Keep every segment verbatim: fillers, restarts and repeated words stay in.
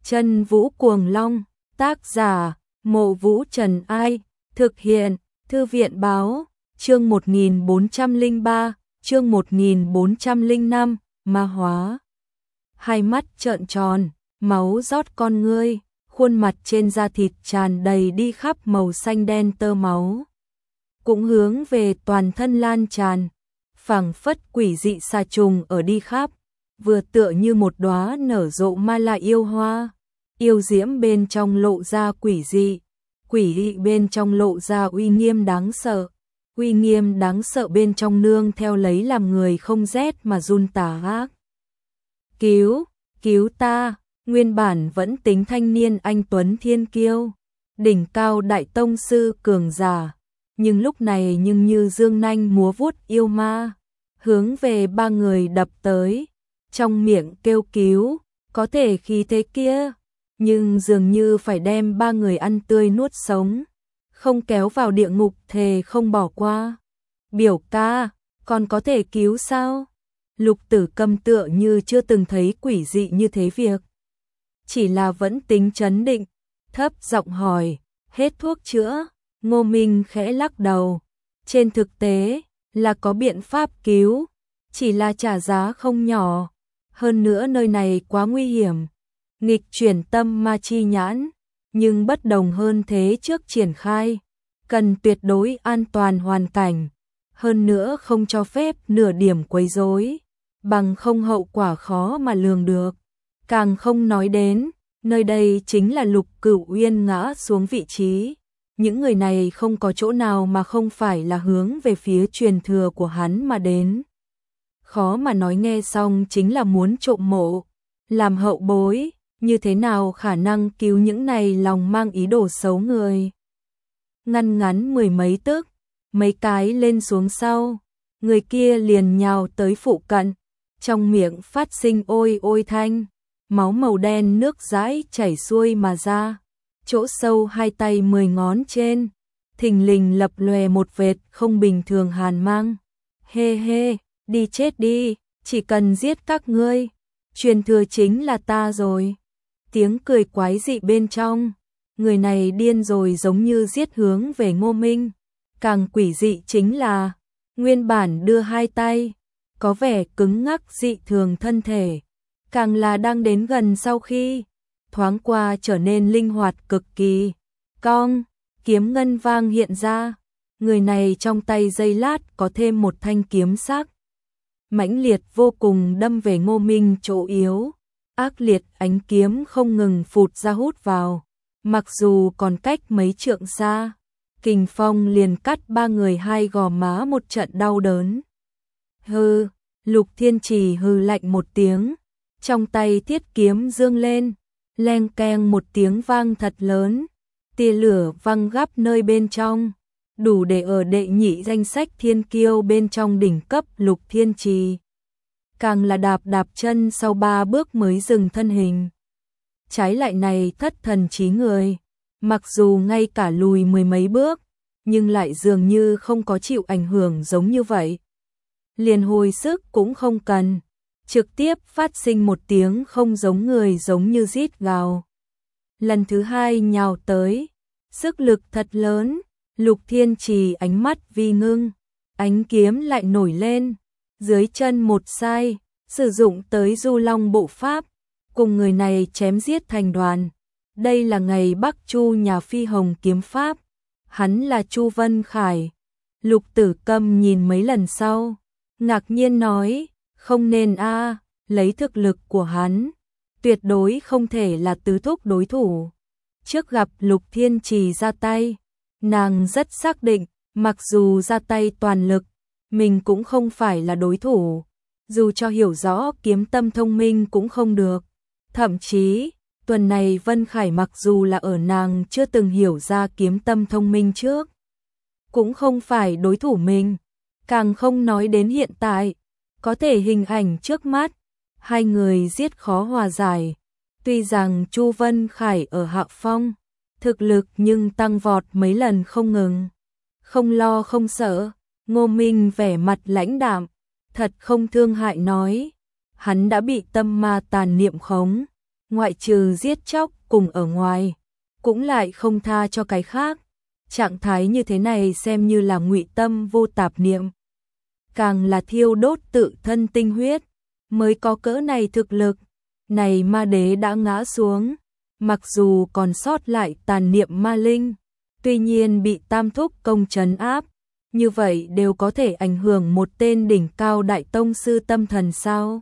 Chân Vũ Cuồng Long, tác giả, Mộ Vũ Trần Ai, thực hiện, Thư viện Báo, chương một nghìn bốn trăm lẻ ba, chương một nghìn bốn trăm lẻ năm, ma hóa. Hai mắt trợn tròn, máu rót con ngươi, khuôn mặt trên da thịt tràn đầy đi khắp màu xanh đen tơ máu. Cũng hướng về toàn thân lan tràn, phảng phất quỷ dị xà trùng ở đi khắp, vừa tựa như một đóa nở rộ ma la yêu hoa, yêu diễm bên trong lộ ra quỷ dị, quỷ dị bên trong lộ ra uy nghiêm đáng sợ, uy nghiêm đáng sợ bên trong nương theo lấy làm người không rét mà run tà ác. Cứu, cứu ta, nguyên bản vẫn tính thanh niên anh tuấn thiên kiêu, đỉnh cao đại tông sư cường giả, nhưng lúc này nhưng như dương nanh múa vuốt yêu ma, hướng về ba người đập tới, trong miệng kêu cứu, có thể khí thế kia, nhưng dường như phải đem ba người ăn tươi nuốt sống, không kéo vào địa ngục thề không bỏ qua. Biểu ca, còn có thể cứu sao? Lục Tử Câm tựa như chưa từng thấy quỷ dị như thế việc, chỉ là vẫn tính trấn định, thấp giọng hỏi, hết thuốc chữa? Ngô Minh khẽ lắc đầu, trên thực tế là có biện pháp cứu, chỉ là trả giá không nhỏ, hơn nữa nơi này quá nguy hiểm, nghịch chuyển tâm ma chi nhãn, nhưng bất đồng hơn thế trước triển khai, cần tuyệt đối an toàn hoàn cảnh, hơn nữa không cho phép nửa điểm quấy rối, bằng không hậu quả khó mà lường được, càng không nói đến, nơi đây chính là Lục Cửu Uyên ngã xuống vị trí. Những người này không có chỗ nào mà không phải là hướng về phía truyền thừa của hắn mà đến. Khó mà nói, nghe xong chính là muốn trộm mộ, làm hậu bối, như thế nào khả năng cứu những này lòng mang ý đồ xấu người. Ngăn ngắn mười mấy tức, mấy cái lên xuống sau, người kia liền nhào tới phụ cận, trong miệng phát sinh ôi ôi thanh, máu màu đen nước dãi chảy xuôi mà ra. Chỗ sâu hai tay mười ngón trên, thình lình lập lòe một vệt không bình thường hàn mang. Hê hê, đi chết đi, chỉ cần giết các ngươi, truyền thừa chính là ta rồi. Tiếng cười quái dị bên trong, người này điên rồi giống như giết hướng về Ngô Minh. Càng quỷ dị chính là, nguyên bản đưa hai tay, có vẻ cứng ngắc dị thường thân thể, càng là đang đến gần sau khi thoáng qua trở nên linh hoạt cực kỳ. Cong, kiếm ngân vang hiện ra, người này trong tay giây lát có thêm một thanh kiếm sắc, mãnh liệt vô cùng đâm về Ngô Minh chỗ yếu, ác liệt ánh kiếm không ngừng phụt ra hút vào, mặc dù còn cách mấy trượng xa, kình phong liền cắt ba người hai gò má một trận đau đớn. Hừ, Lục Thiên Trì hừ lạnh một tiếng, trong tay thiết kiếm dương lên, leng keng một tiếng vang thật lớn, tia lửa văng gấp nơi bên trong, đủ để ở đệ nhị danh sách thiên kiêu bên trong đỉnh cấp Lục Thiên Trì. Càng là đạp đạp chân sau ba bước mới dừng thân hình. Trái lại này thất thần trí người, mặc dù ngay cả lùi mười mấy bước, nhưng lại dường như không có chịu ảnh hưởng giống như vậy. Liền hồi sức cũng không cần, trực tiếp phát sinh một tiếng không giống người giống như rít gào. Lần thứ hai nhào tới, sức lực thật lớn, Lục Thiên Trì ánh mắt vi ngưng, ánh kiếm lại nổi lên, dưới chân một sai, sử dụng tới Du Long bộ pháp, cùng người này chém giết thành đoàn. Đây là ngày Bắc Chu nhà Phi Hồng kiếm pháp, hắn là Chu Vân Khải. Lục Tử Câm nhìn mấy lần sau, ngạc nhiên nói, không nên a, lấy thực lực của hắn, tuyệt đối không thể là tứ thúc đối thủ. Trước gặp Lục Thiên Trì ra tay, nàng rất xác định, mặc dù ra tay toàn lực, mình cũng không phải là đối thủ, dù cho hiểu rõ kiếm tâm thông minh cũng không được. Thậm chí, tuần này Vân Khải mặc dù là ở nàng chưa từng hiểu ra kiếm tâm thông minh trước, cũng không phải đối thủ mình, càng không nói đến hiện tại, có thể hình ảnh trước mắt, hai người giết khó hòa giải. Tuy rằng Chu Vân Khải ở hạ phong, thực lực nhưng tăng vọt mấy lần không ngừng. Không lo không sợ, Ngô Minh vẻ mặt lãnh đạm, thật không thương hại nói, hắn đã bị tâm ma tàn niệm khống, ngoại trừ giết chóc cùng ở ngoài, cũng lại không tha cho cái khác. Trạng thái như thế này xem như là ngụy tâm vô tạp niệm, càng là thiêu đốt tự thân tinh huyết, mới có cỡ này thực lực. Này ma đế đã ngã xuống, mặc dù còn sót lại tàn niệm ma linh, tuy nhiên bị tam thúc công trấn áp, như vậy đều có thể ảnh hưởng một tên đỉnh cao đại tông sư tâm thần sao?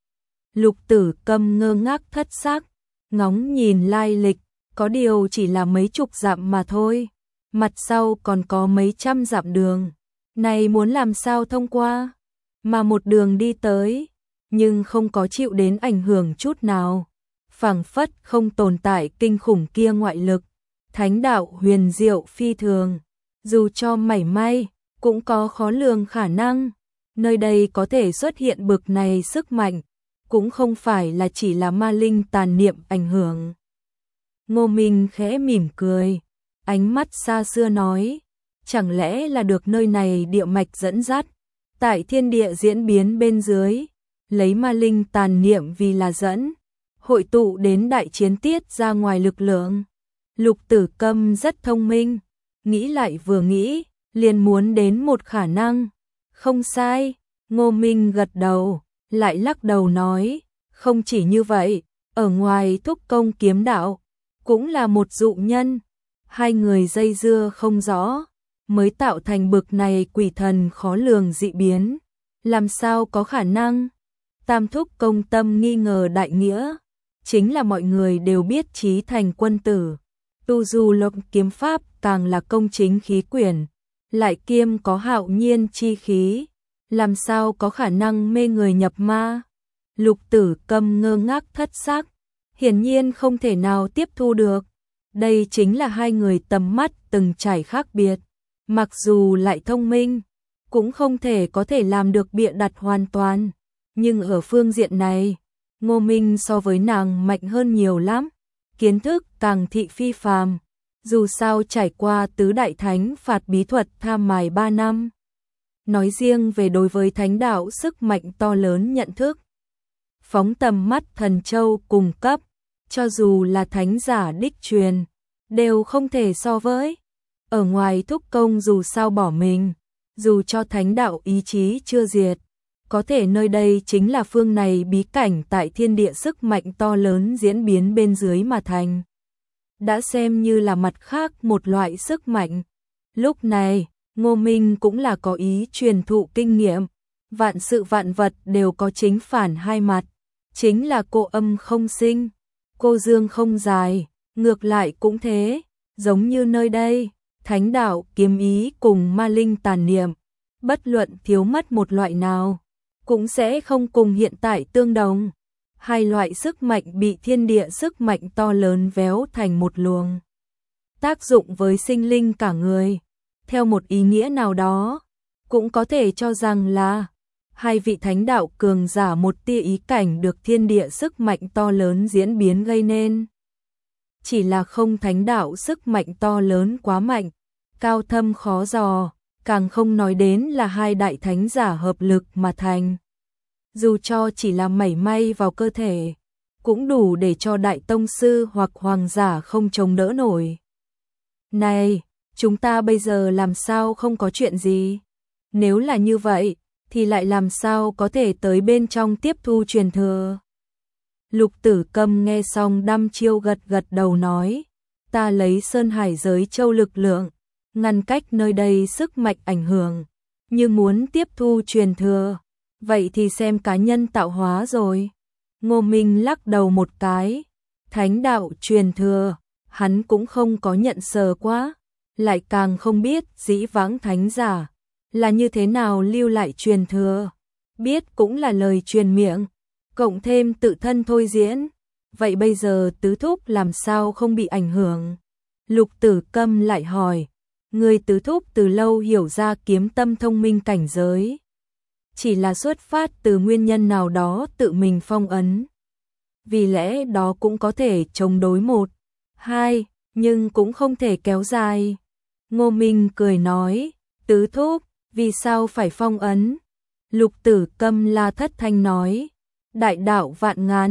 Lục Tử Câm ngơ ngác thất xác, ngóng nhìn lai lịch, có điều chỉ là mấy chục dặm mà thôi, mặt sau còn có mấy trăm dặm đường, này muốn làm sao thông qua? Mà một đường đi tới, nhưng không có chịu đến ảnh hưởng chút nào, phảng phất không tồn tại kinh khủng kia ngoại lực, thánh đạo huyền diệu phi thường, dù cho mảy may, cũng có khó lường khả năng, nơi đây có thể xuất hiện bực này sức mạnh, cũng không phải là chỉ là ma linh tàn niệm ảnh hưởng. Ngô Minh khẽ mỉm cười, ánh mắt xa xưa nói, chẳng lẽ là được nơi này địa mạch dẫn dắt, tại thiên địa diễn biến bên dưới, lấy ma linh tàn niệm vì là dẫn, hội tụ đến đại chiến tiết ra ngoài lực lượng. Lục Tử Câm rất thông minh, nghĩ lại vừa nghĩ, liền muốn đến một khả năng. Không sai, Ngô Minh gật đầu, lại lắc đầu nói, không chỉ như vậy, ở ngoài thúc công kiếm đạo, cũng là một dụ nhân. Hai người dây dưa không rõ, mới tạo thành bực này quỷ thần khó lường dị biến. Làm sao có khả năng? Tam thúc công tâm nghi ngờ đại nghĩa, chính là mọi người đều biết chí thành quân tử. Tu du lộc kiếm pháp càng là công chính khí quyển, lại kiêm có hạo nhiên chi khí, làm sao có khả năng mê người nhập ma? Lục Tử Câm ngơ ngác thất xác, hiển nhiên không thể nào tiếp thu được. Đây chính là hai người tầm mắt từng trải khác biệt, mặc dù lại thông minh, cũng không thể có thể làm được bịa đặt hoàn toàn. Nhưng ở phương diện này, Ngô Minh so với nàng mạnh hơn nhiều lắm, kiến thức càng thị phi phàm, dù sao trải qua tứ đại thánh phạt bí thuật tham mài ba năm. Nói riêng về đối với thánh đạo sức mạnh to lớn nhận thức, phóng tầm mắt thần châu cùng cấp, cho dù là thánh giả đích truyền, đều không thể so với. Ở ngoài thúc công dù sao bỏ mình, dù cho thánh đạo ý chí chưa diệt, có thể nơi đây chính là phương này bí cảnh tại thiên địa sức mạnh to lớn diễn biến bên dưới mà thành. Đã xem như là mặt khác một loại sức mạnh. Lúc này, Ngô Minh cũng là có ý truyền thụ kinh nghiệm, vạn sự vạn vật đều có chính phản hai mặt, chính là cô âm không sinh, cô dương không dài, ngược lại cũng thế, giống như nơi đây, thánh đạo kiếm ý cùng ma linh tàn niệm, bất luận thiếu mất một loại nào, cũng sẽ không cùng hiện tại tương đồng. Hai loại sức mạnh bị thiên địa sức mạnh to lớn véo thành một luồng, tác dụng với sinh linh cả người. Theo một ý nghĩa nào đó, cũng có thể cho rằng là hai vị thánh đạo cường giả một tia ý cảnh được thiên địa sức mạnh to lớn diễn biến gây nên. Chỉ là không thánh đạo sức mạnh to lớn quá mạnh, cao thâm khó dò, càng không nói đến là hai đại thánh giả hợp lực mà thành. Dù cho chỉ là mảy may vào cơ thể, cũng đủ để cho đại tông sư hoặc hoàng giả không chống đỡ nổi. Này, chúng ta bây giờ làm sao không có chuyện gì? Nếu là như vậy, thì lại làm sao có thể tới bên trong tiếp thu truyền thừa? Lục Tử Câm nghe xong đăm chiêu gật gật đầu nói, ta lấy Sơn Hải giới châu lực lượng, ngăn cách nơi đây sức mạnh ảnh hưởng, nhưng muốn tiếp thu truyền thừa, vậy thì xem cá nhân tạo hóa rồi. Ngô Minh lắc đầu một cái, thánh đạo truyền thừa, hắn cũng không có nhận sờ quá, lại càng không biết dĩ vãng thánh giả là như thế nào lưu lại truyền thừa, biết cũng là lời truyền miệng, cộng thêm tự thân thôi diễn, vậy bây giờ tứ thúc làm sao không bị ảnh hưởng? Lục Tử Câm lại hỏi, người tứ thúc từ lâu hiểu ra kiếm tâm thông minh cảnh giới, chỉ là xuất phát từ nguyên nhân nào đó tự mình phong ấn, vì lẽ đó cũng có thể chống đối một, hai, nhưng cũng không thể kéo dài. Ngô Minh cười nói, tứ thúc, vì sao phải phong ấn? Lục Tử Câm la thất thanh nói, đại đạo vạn ngàn,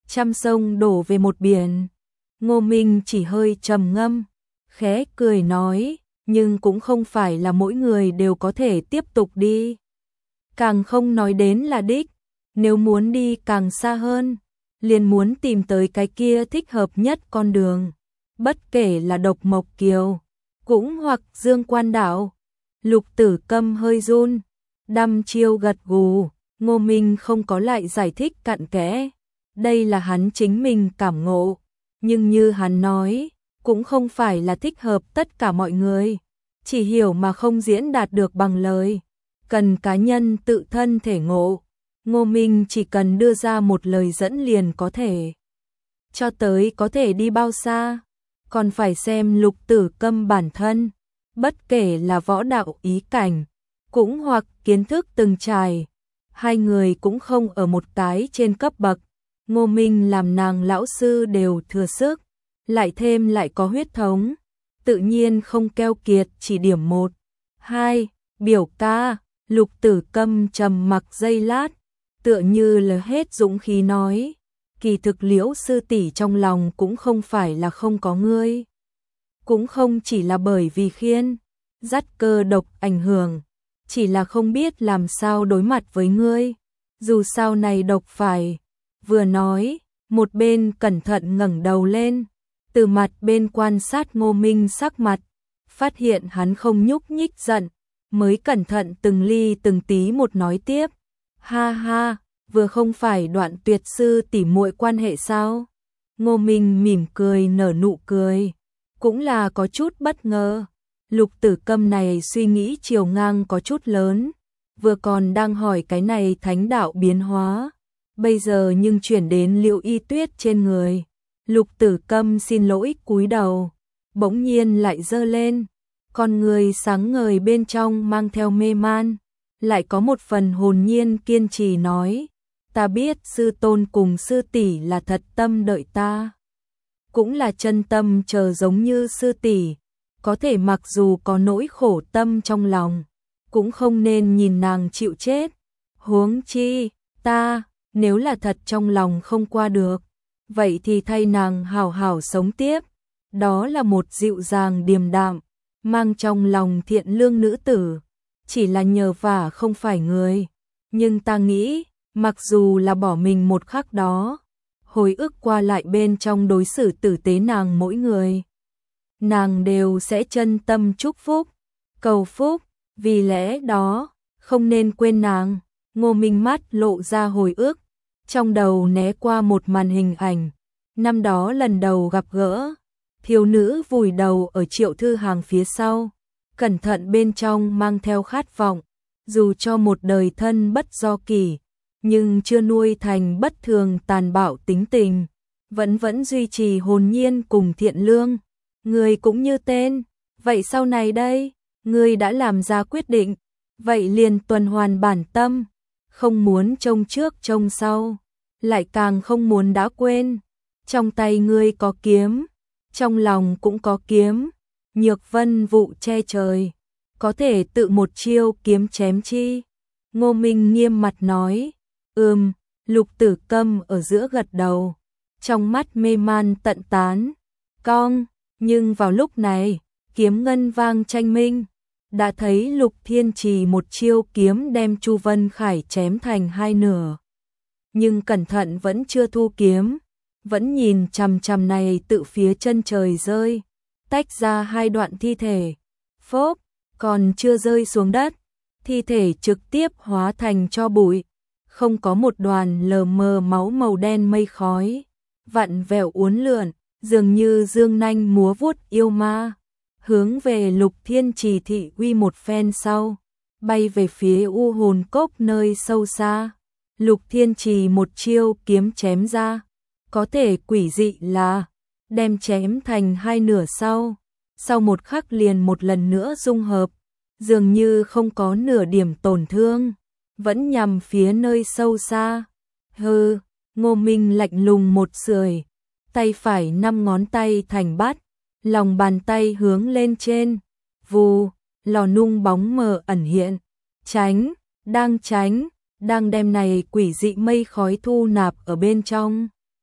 trăm sông đổ về một biển. Ngô Minh chỉ hơi trầm ngâm, khẽ cười nói, nhưng cũng không phải là mỗi người đều có thể tiếp tục đi. Càng không nói đến là đích, nếu muốn đi càng xa hơn, liền muốn tìm tới cái kia thích hợp nhất con đường. Bất kể là Độc Mộc Kiều, cũng hoặc Dương Quan Đảo. Lục Tử Câm hơi run, đăm chiêu gật gù, Ngô Minh không có lại giải thích cặn kẽ. Đây là hắn chính mình cảm ngộ, nhưng như hắn nói, cũng không phải là thích hợp tất cả mọi người, chỉ hiểu mà không diễn đạt được bằng lời, cần cá nhân tự thân thể ngộ. Ngô Minh chỉ cần đưa ra một lời dẫn liền có thể. Cho tới có thể đi bao xa, còn phải xem Lục Tử Câm bản thân, bất kể là võ đạo ý cảnh, cũng hoặc kiến thức từng trải, hai người cũng không ở một cái trên cấp bậc. Ngô Minh làm nàng lão sư đều thừa sức, lại thêm lại có huyết thống, tự nhiên không keo kiệt chỉ điểm một, hai, biểu ca. Lục Tử Câm trầm mặc giây lát, tựa như là hết dũng khí nói, kỳ thực Liễu sư tỷ trong lòng cũng không phải là không có ngươi, cũng không chỉ là bởi vì khiên dắt cơ độc ảnh hưởng, chỉ là không biết làm sao đối mặt với ngươi, dù sao này độc phải. Vừa nói, một bên cẩn thận ngẩng đầu lên, từ mặt bên quan sát Ngô Minh sắc mặt, phát hiện hắn không nhúc nhích giận, mới cẩn thận từng ly từng tí một nói tiếp. Ha ha, vừa không phải đoạn tuyệt sư tỉ muội quan hệ sao? Ngô Minh mỉm cười nở nụ cười, cũng là có chút bất ngờ. Lục Tử Câm này suy nghĩ chiều ngang có chút lớn, vừa còn đang hỏi cái này thánh đạo biến hóa, bây giờ nhưng chuyển đến Liễu Y Tuyết trên người. Lục Tử Câm xin lỗi cúi đầu, bỗng nhiên lại giơ lên, con người sáng ngời bên trong mang theo mê man, lại có một phần hồn nhiên kiên trì nói, ta biết sư tôn cùng sư tỷ là thật tâm đợi ta, cũng là chân tâm chờ giống như sư tỷ, có thể mặc dù có nỗi khổ tâm trong lòng, cũng không nên nhìn nàng chịu chết. Huống chi, ta, nếu là thật trong lòng không qua được, vậy thì thay nàng hảo hảo sống tiếp. Đó là một dịu dàng điềm đạm, mang trong lòng thiện lương nữ tử, chỉ là nhờ vả không phải người. Nhưng ta nghĩ, mặc dù là bỏ mình một khắc đó, hồi ức qua lại bên trong đối xử tử tế nàng mỗi người, nàng đều sẽ chân tâm chúc phúc, cầu phúc, vì lẽ đó, không nên quên nàng. Ngô Minh mắt lộ ra hồi ức, trong đầu né qua một màn hình ảnh, năm đó lần đầu gặp gỡ, thiếu nữ vùi đầu ở Triệu Thư Hàng phía sau, cẩn thận bên trong mang theo khát vọng, dù cho một đời thân bất do kỷ, nhưng chưa nuôi thành bất thường tàn bạo tính tình, vẫn vẫn duy trì hồn nhiên cùng thiện lương. Ngươi cũng như tên, vậy sau này đây, ngươi đã làm ra quyết định, vậy liền tuần hoàn bản tâm, không muốn trông trước trông sau, lại càng không muốn đã quên, trong tay ngươi có kiếm, trong lòng cũng có kiếm, nhược vân vụ che trời, có thể tự một chiêu kiếm chém chi. Ngô Minh nghiêm mặt nói, ừm. Lục Tử Câm ở giữa gật đầu, trong mắt mê man tận tán, cong. Nhưng vào lúc này, kiếm ngân vang tranh minh, đã thấy Lục Thiên Trì một chiêu kiếm đem Chu Vân Khải chém thành hai nửa. Nhưng cẩn thận vẫn chưa thu kiếm, vẫn nhìn chằm chằm này tự phía chân trời rơi, tách ra hai đoạn thi thể. Phốp, còn chưa rơi xuống đất, thi thể trực tiếp hóa thành tro bụi, không có một đoàn lờ mờ máu màu đen mây khói, vặn vẹo uốn lượn, dường như dương nanh múa vuốt yêu ma, hướng về Lục Thiên Trì thị uy một phen sau, bay về phía u hồn cốc nơi sâu xa. Lục Thiên Trì một chiêu kiếm chém ra, có thể quỷ dị là đem chém thành hai nửa sau, sau một khắc liền một lần nữa dung hợp, dường như không có nửa điểm tổn thương, vẫn nhằm phía nơi sâu xa. Hừ, Ngô Minh lạnh lùng một sưởi, tay phải năm ngón tay thành bát, lòng bàn tay hướng lên trên, vù, lò nung bóng mờ ẩn hiện, tránh, đang tránh, đang đem này quỷ dị mây khói thu nạp ở bên trong.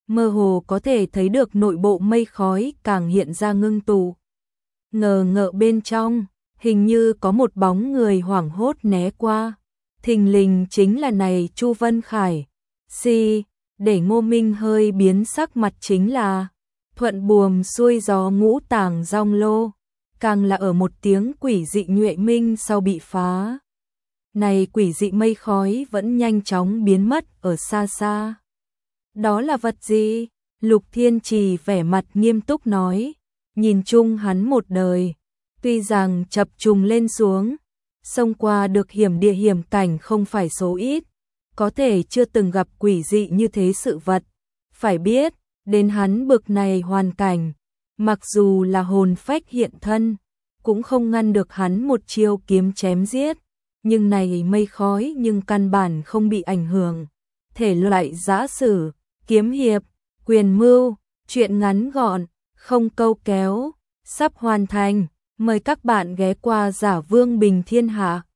mơ hồ có thể thấy được nội bộ mây khói càng hiện ra ngưng tụ. Ngờ ngợ bên trong, hình như có một bóng người hoảng hốt né qua. Thình lình chính là này Chu Vân Khải. Si, để Ngô Minh hơi biến sắc mặt chính là thuận buồm xuôi gió ngũ tàng rong lô, càng là ở một tiếng quỷ dị nhuệ minh sau bị phá. Này quỷ dị mây khói vẫn nhanh chóng biến mất ở xa xa. Đó là vật gì? Lục Thiên Trì vẻ mặt nghiêm túc nói, nhìn chung hắn một đời, tuy rằng chập trùng lên xuống, xông qua được hiểm địa hiểm cảnh không phải số ít, có thể chưa từng gặp quỷ dị như thế sự vật. Phải biết, đến hắn bực này hoàn cảnh, mặc dù là hồn phách hiện thân, cũng không ngăn được hắn một chiêu kiếm chém giết, nhưng này mây khói nhưng căn bản không bị ảnh hưởng. Thể loại giã sử, kiếm hiệp, quyền mưu, truyện ngắn gọn, không câu kéo, sắp hoàn thành, mời các bạn ghé qua Giả Vương Bình Thiên Hạ.